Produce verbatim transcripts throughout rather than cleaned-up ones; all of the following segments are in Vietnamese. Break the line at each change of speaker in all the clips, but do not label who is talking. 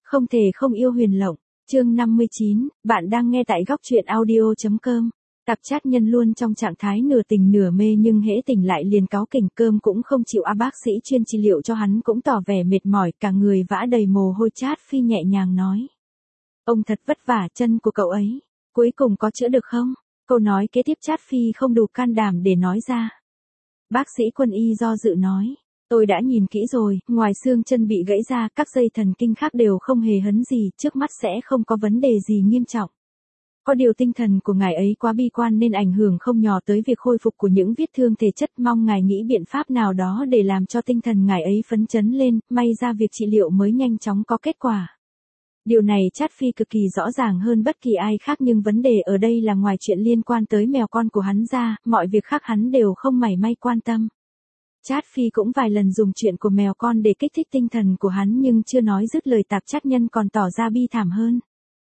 Không thể không yêu Huyền Lộng. Chương năm mươi chín, bạn đang nghe tại góc truyện audio chấm com. Tạp chát nhân luôn trong trạng thái nửa tỉnh nửa mê, nhưng hễ tỉnh lại liền cáu kỉnh, cơm cũng không chịu. A bác sĩ chuyên trị liệu cho hắn cũng tỏ vẻ mệt mỏi, cả người vã đầy mồ hôi. Chát Phi nhẹ nhàng nói: Ông thật vất vả, chân của cậu ấy cuối cùng có chữa được không? Câu nói kế tiếp Chát Phi không đủ can đảm để nói ra. Bác sĩ Quân y do dự nói: Tôi đã nhìn kỹ rồi, ngoài xương chân bị gãy ra, các dây thần kinh khác đều không hề hấn gì, trước mắt sẽ không có vấn đề gì nghiêm trọng. Có điều tinh thần của ngài ấy quá bi quan nên ảnh hưởng không nhỏ tới việc khôi phục của những vết thương thể chất, mong ngài nghĩ biện pháp nào đó để làm cho tinh thần ngài ấy phấn chấn lên, may ra việc trị liệu mới nhanh chóng có kết quả. Điều này Chát Phi cực kỳ rõ ràng hơn bất kỳ ai khác, nhưng vấn đề ở đây là ngoài chuyện liên quan tới mèo con của hắn ra, mọi việc khác hắn đều không mảy may quan tâm. Chát Phi cũng vài lần dùng chuyện của mèo con để kích thích tinh thần của hắn, nhưng chưa nói dứt lời tạp chát nhân còn tỏ ra bi thảm hơn.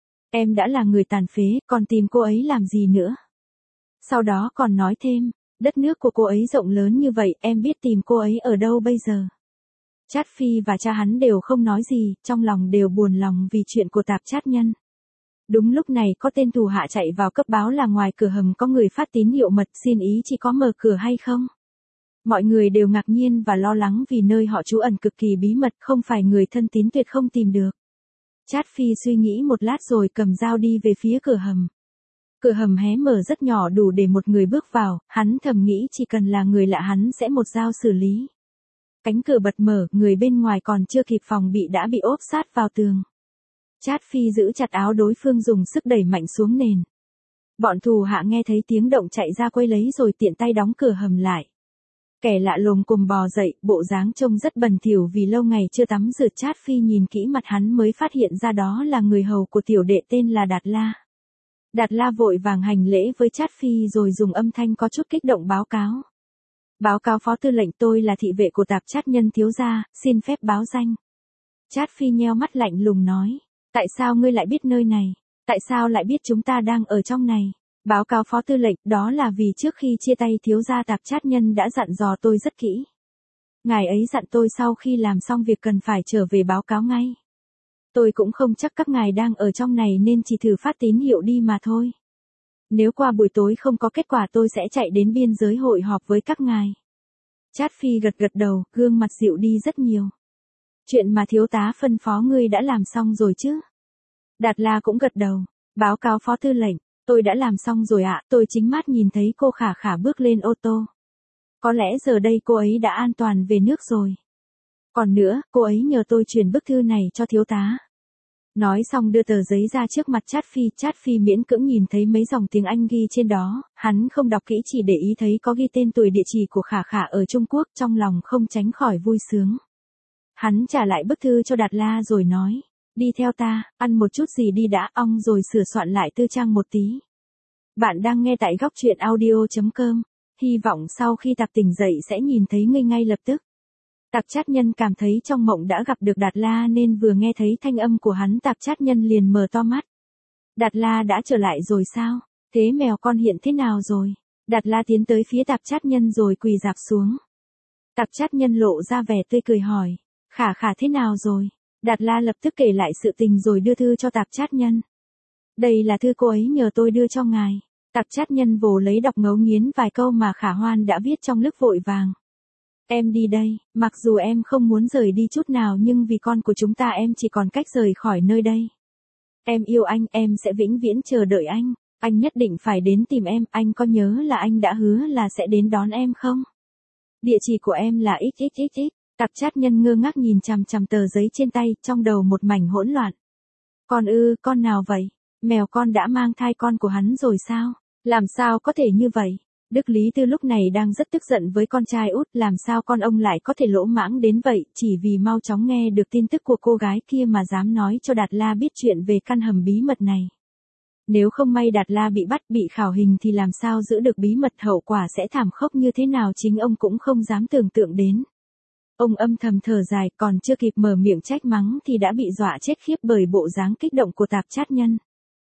Em đã là người tàn phế, còn tìm cô ấy làm gì nữa? Sau đó còn nói thêm, đất nước của cô ấy rộng lớn như vậy, em biết tìm cô ấy ở đâu bây giờ? Chát Phi và cha hắn đều không nói gì, trong lòng đều buồn lòng vì chuyện của tạp chát nhân. Đúng lúc này có tên thủ hạ chạy vào cấp báo là ngoài cửa hầm có người phát tín hiệu mật, xin ý chỉ có mở cửa hay không? Mọi người đều ngạc nhiên và lo lắng vì nơi họ trú ẩn cực kỳ bí mật, không phải người thân tín tuyệt không tìm được. Chát Phi suy nghĩ một lát rồi cầm dao đi về phía cửa hầm. Cửa hầm hé mở rất nhỏ, đủ để một người bước vào, hắn thầm nghĩ chỉ cần là người lạ hắn sẽ một dao xử lý. Cánh cửa bật mở, người bên ngoài còn chưa kịp phòng bị đã bị ốp sát vào tường. Chát Phi giữ chặt áo đối phương, dùng sức đẩy mạnh xuống nền. Bọn thù hạ nghe thấy tiếng động chạy ra quay lấy rồi tiện tay đóng cửa hầm lại. Kẻ lạ lồm cồm bò dậy, bộ dáng trông rất bẩn thỉu vì lâu ngày chưa tắm rửa. Chát Phi nhìn kỹ mặt hắn mới phát hiện ra đó là người hầu của tiểu đệ tên là Đạt La. Đạt La vội vàng hành lễ với Chát Phi rồi dùng âm thanh có chút kích động báo cáo. Báo cáo phó tư lệnh, tôi là thị vệ của tạp chát nhân thiếu gia, xin phép báo danh. Chát Phi nheo mắt lạnh lùng nói, tại sao ngươi lại biết nơi này? Tại sao lại biết chúng ta đang ở trong này? Báo cáo phó tư lệnh, đó là vì trước khi chia tay thiếu gia tạp chát nhân đã dặn dò tôi rất kỹ. Ngài ấy dặn tôi sau khi làm xong việc cần phải trở về báo cáo ngay. Tôi cũng không chắc các ngài đang ở trong này nên chỉ thử phát tín hiệu đi mà thôi. Nếu qua buổi tối không có kết quả tôi sẽ chạy đến biên giới hội họp với các ngài. Chát Phi gật gật đầu, gương mặt dịu đi rất nhiều. Chuyện mà thiếu tá phân phó ngươi đã làm xong rồi chứ? Đạt La cũng gật đầu, báo cáo phó tư lệnh. Tôi đã làm xong rồi ạ, tôi chính mắt nhìn thấy cô Khả Khả bước lên ô tô. Có lẽ giờ đây cô ấy đã an toàn về nước rồi. Còn nữa, cô ấy nhờ tôi truyền bức thư này cho thiếu tá. Nói xong đưa tờ giấy ra trước mặt Chát Phi. Chát Phi miễn cưỡng nhìn thấy mấy dòng tiếng Anh ghi trên đó, hắn không đọc kỹ, chỉ để ý thấy có ghi tên tuổi địa chỉ của Khả Khả ở Trung Quốc, trong lòng không tránh khỏi vui sướng. Hắn trả lại bức thư cho Đạt La rồi nói. Đi theo ta, ăn một chút gì đi đã, ong rồi sửa soạn lại tư trang một tí. Bạn đang nghe tại góc truyện audio chấm com. Hy vọng sau khi Tạp tỉnh dậy sẽ nhìn thấy ngươi ngay lập tức. Tạp chát nhân cảm thấy trong mộng đã gặp được Đạt La nên vừa nghe thấy thanh âm của hắn Tạp chát nhân liền mở to mắt. Đạt La đã trở lại rồi sao? Thế mèo con hiện thế nào rồi? Đạt La tiến tới phía Tạp chát nhân rồi quỳ rạp xuống. Tạp chát nhân lộ ra vẻ tươi cười hỏi. Khả Khả thế nào rồi? Đạt La lập tức kể lại sự tình rồi đưa thư cho tạp chát nhân. Đây là thư cô ấy nhờ tôi đưa cho ngài. Tạp chát nhân vồ lấy đọc ngấu nghiến vài câu mà Khả Hoan đã viết trong lúc vội vàng. Em đi đây, mặc dù em không muốn rời đi chút nào nhưng vì con của chúng ta em chỉ còn cách rời khỏi nơi đây. Em yêu anh, em sẽ vĩnh viễn chờ đợi anh. Anh nhất định phải đến tìm em, anh có nhớ là anh đã hứa là sẽ đến đón em không? Địa chỉ của em là ích ích ích ích. Tạp chát nhân ngơ ngác nhìn chằm chằm tờ giấy trên tay, trong đầu một mảnh hỗn loạn. Con ư, con nào vậy? Mèo con đã mang thai con của hắn rồi sao? Làm sao có thể như vậy? Đức Lý Tư lúc này đang rất tức giận với con trai út, làm sao con ông lại có thể lỗ mãng đến vậy, chỉ vì mau chóng nghe được tin tức của cô gái kia mà dám nói cho Đạt La biết chuyện về căn hầm bí mật này. Nếu không may Đạt La bị bắt, bị khảo hình thì làm sao giữ được bí mật, hậu quả sẽ thảm khốc như thế nào chính ông cũng không dám tưởng tượng đến. Ông âm thầm thở dài, còn chưa kịp mở miệng trách mắng thì đã bị dọa chết khiếp bởi bộ dáng kích động của tạp chát nhân.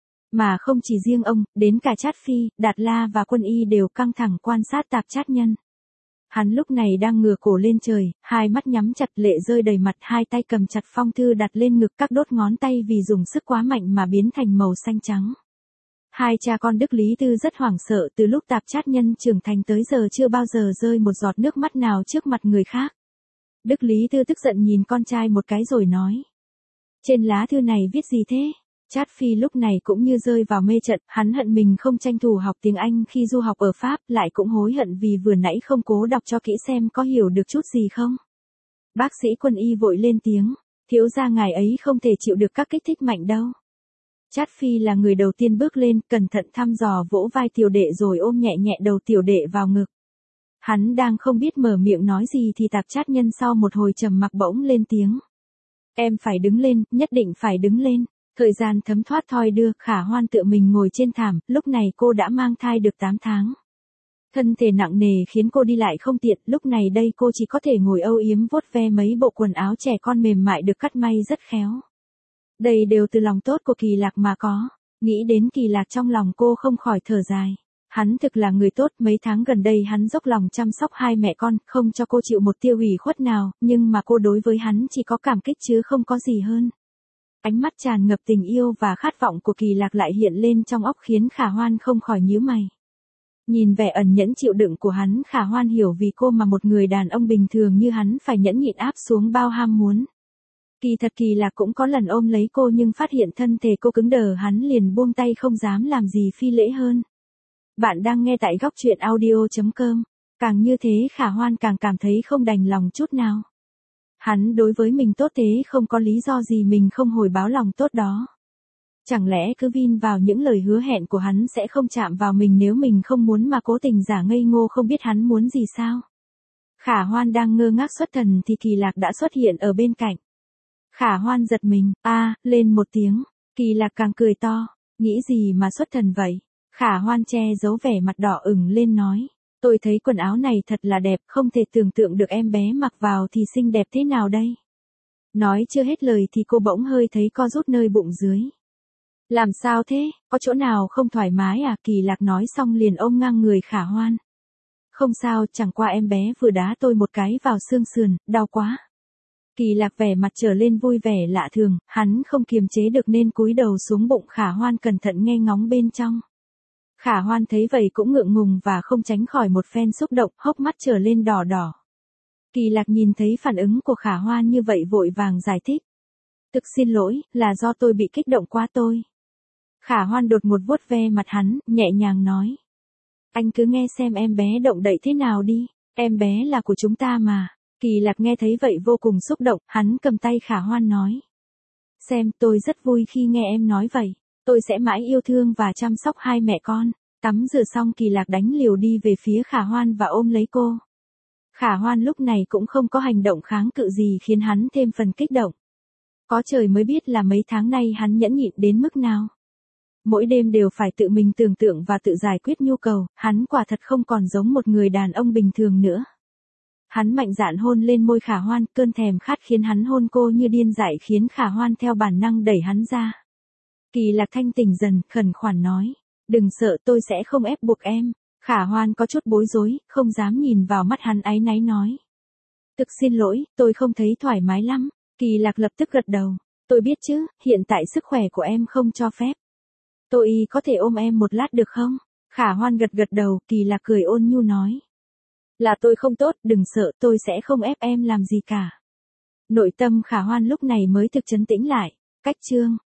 Mà không chỉ riêng ông, đến cả Chát Phi, Đạt La và Quân y đều căng thẳng quan sát tạp chát nhân. Hắn lúc này đang ngửa cổ lên trời, hai mắt nhắm chặt lệ rơi đầy mặt, hai tay cầm chặt phong thư đặt lên ngực, các đốt ngón tay vì dùng sức quá mạnh mà biến thành màu xanh trắng. Hai cha con Đức Lý Tư rất hoảng sợ, từ lúc Tạp Chát Nhân trưởng thành tới giờ chưa bao giờ rơi một giọt nước mắt nào trước mặt người khác. Đức Lý Tư tức giận nhìn con trai một cái rồi nói. Trên lá thư này viết gì thế? Trát Phi lúc này cũng như rơi vào mê trận, hắn hận mình không tranh thủ học tiếng Anh khi du học ở Pháp, lại cũng hối hận vì vừa nãy không cố đọc cho kỹ xem có hiểu được chút gì không. Bác sĩ Quân Y vội lên tiếng, thiếu gia ngài ấy không thể chịu được các kích thích mạnh đâu. Trát Phi là người đầu tiên bước lên, cẩn thận thăm dò vỗ vai tiểu đệ rồi ôm nhẹ nhẹ đầu tiểu đệ vào ngực. Hắn đang không biết mở miệng nói gì thì Tạp Chát Nhân sau một hồi trầm mặc bỗng lên tiếng. Em phải đứng lên, nhất định phải đứng lên. Thời gian thấm thoát thoi đưa, Khả Hoan tự mình ngồi trên thảm, lúc này cô đã mang thai được tám tháng. Thân thể nặng nề khiến cô đi lại không tiện, lúc này đây cô chỉ có thể ngồi âu yếm vuốt ve mấy bộ quần áo trẻ con mềm mại được cắt may rất khéo. Đây đều từ lòng tốt của Kỳ Lạc mà có. Nghĩ đến Kỳ Lạc trong lòng cô không khỏi thở dài. Hắn thực là người tốt, mấy tháng gần đây hắn dốc lòng chăm sóc hai mẹ con, không cho cô chịu một tia ủy khuất nào, nhưng mà cô đối với hắn chỉ có cảm kích chứ không có gì hơn. Ánh mắt tràn ngập tình yêu và khát vọng của Kỳ Lạc lại hiện lên trong óc khiến Khả Hoan không khỏi nhíu mày. Nhìn vẻ ẩn nhẫn chịu đựng của hắn, Khả Hoan hiểu vì cô mà một người đàn ông bình thường như hắn phải nhẫn nhịn áp xuống bao ham muốn. Kỳ thật Kỳ Lạc cũng có lần ôm lấy cô nhưng phát hiện thân thể cô cứng đờ, hắn liền buông tay không dám làm gì phi lễ hơn. Bạn đang nghe tại góc truyện audio chấm com. Càng như thế Khả Hoan càng cảm thấy không đành lòng chút nào. Hắn đối với mình tốt thế không có lý do gì mình không hồi báo lòng tốt đó. Chẳng lẽ cứ vin vào những lời hứa hẹn của hắn sẽ không chạm vào mình nếu mình không muốn mà cố tình giả ngây ngô không biết hắn muốn gì sao? Khả Hoan đang ngơ ngác xuất thần thì Kỳ Lạc đã xuất hiện ở bên cạnh. Khả Hoan giật mình, a, lên một tiếng, Kỳ Lạc càng cười to, nghĩ gì mà xuất thần vậy? Khả Hoan che giấu vẻ mặt đỏ ửng lên nói. Tôi thấy quần áo này thật là đẹp, không thể tưởng tượng được em bé mặc vào thì xinh đẹp thế nào đây. Nói chưa hết lời thì cô bỗng hơi thấy co rút nơi bụng dưới. Làm sao thế, có chỗ nào không thoải mái à? Kỳ Lạc nói xong liền ôm ngang người Khả Hoan. Không sao, chẳng qua em bé vừa đá tôi một cái vào xương sườn, đau quá. Kỳ Lạc vẻ mặt trở lên vui vẻ lạ thường, hắn không kiềm chế được nên cúi đầu xuống bụng Khả Hoan cẩn thận nghe ngóng bên trong. Khả Hoan thấy vậy cũng ngượng ngùng và không tránh khỏi một phen xúc động, hốc mắt trở lên đỏ đỏ. Kỳ Lạc nhìn thấy phản ứng của Khả Hoan như vậy vội vàng giải thích. Thực xin lỗi, là do tôi bị kích động quá tôi. Khả Hoan đột ngột vuốt ve mặt hắn, nhẹ nhàng nói. Anh cứ nghe xem em bé động đậy thế nào đi, em bé là của chúng ta mà. Kỳ Lạc nghe thấy vậy vô cùng xúc động, hắn cầm tay Khả Hoan nói. Xem, tôi rất vui khi nghe em nói vậy. Tôi sẽ mãi yêu thương và chăm sóc hai mẹ con. Tắm rửa xong Kỳ Lạc đánh liều đi về phía Khả Hoan và ôm lấy cô. Khả Hoan lúc này cũng không có hành động kháng cự gì khiến hắn thêm phần kích động. Có trời mới biết là mấy tháng nay hắn nhẫn nhịn đến mức nào. Mỗi đêm đều phải tự mình tưởng tượng và tự giải quyết nhu cầu, hắn quả thật không còn giống một người đàn ông bình thường nữa. Hắn mạnh dạn hôn lên môi Khả Hoan, cơn thèm khát khiến hắn hôn cô như điên dại khiến Khả Hoan theo bản năng đẩy hắn ra. Kỳ Lạc thanh tỉnh dần, khẩn khoản nói. Đừng sợ, tôi sẽ không ép buộc em. Khả Hoan có chút bối rối, không dám nhìn vào mắt hắn áy náy nói. Thực xin lỗi, tôi không thấy thoải mái lắm. Kỳ Lạc lập tức gật đầu. Tôi biết chứ, hiện tại sức khỏe của em không cho phép. Tôi có thể ôm em một lát được không? Khả Hoan gật gật đầu, Kỳ Lạc cười ôn nhu nói. Là tôi không tốt, đừng sợ, tôi sẽ không ép em làm gì cả. Nội tâm Khả Hoan lúc này mới thực trấn tĩnh lại. Cách chương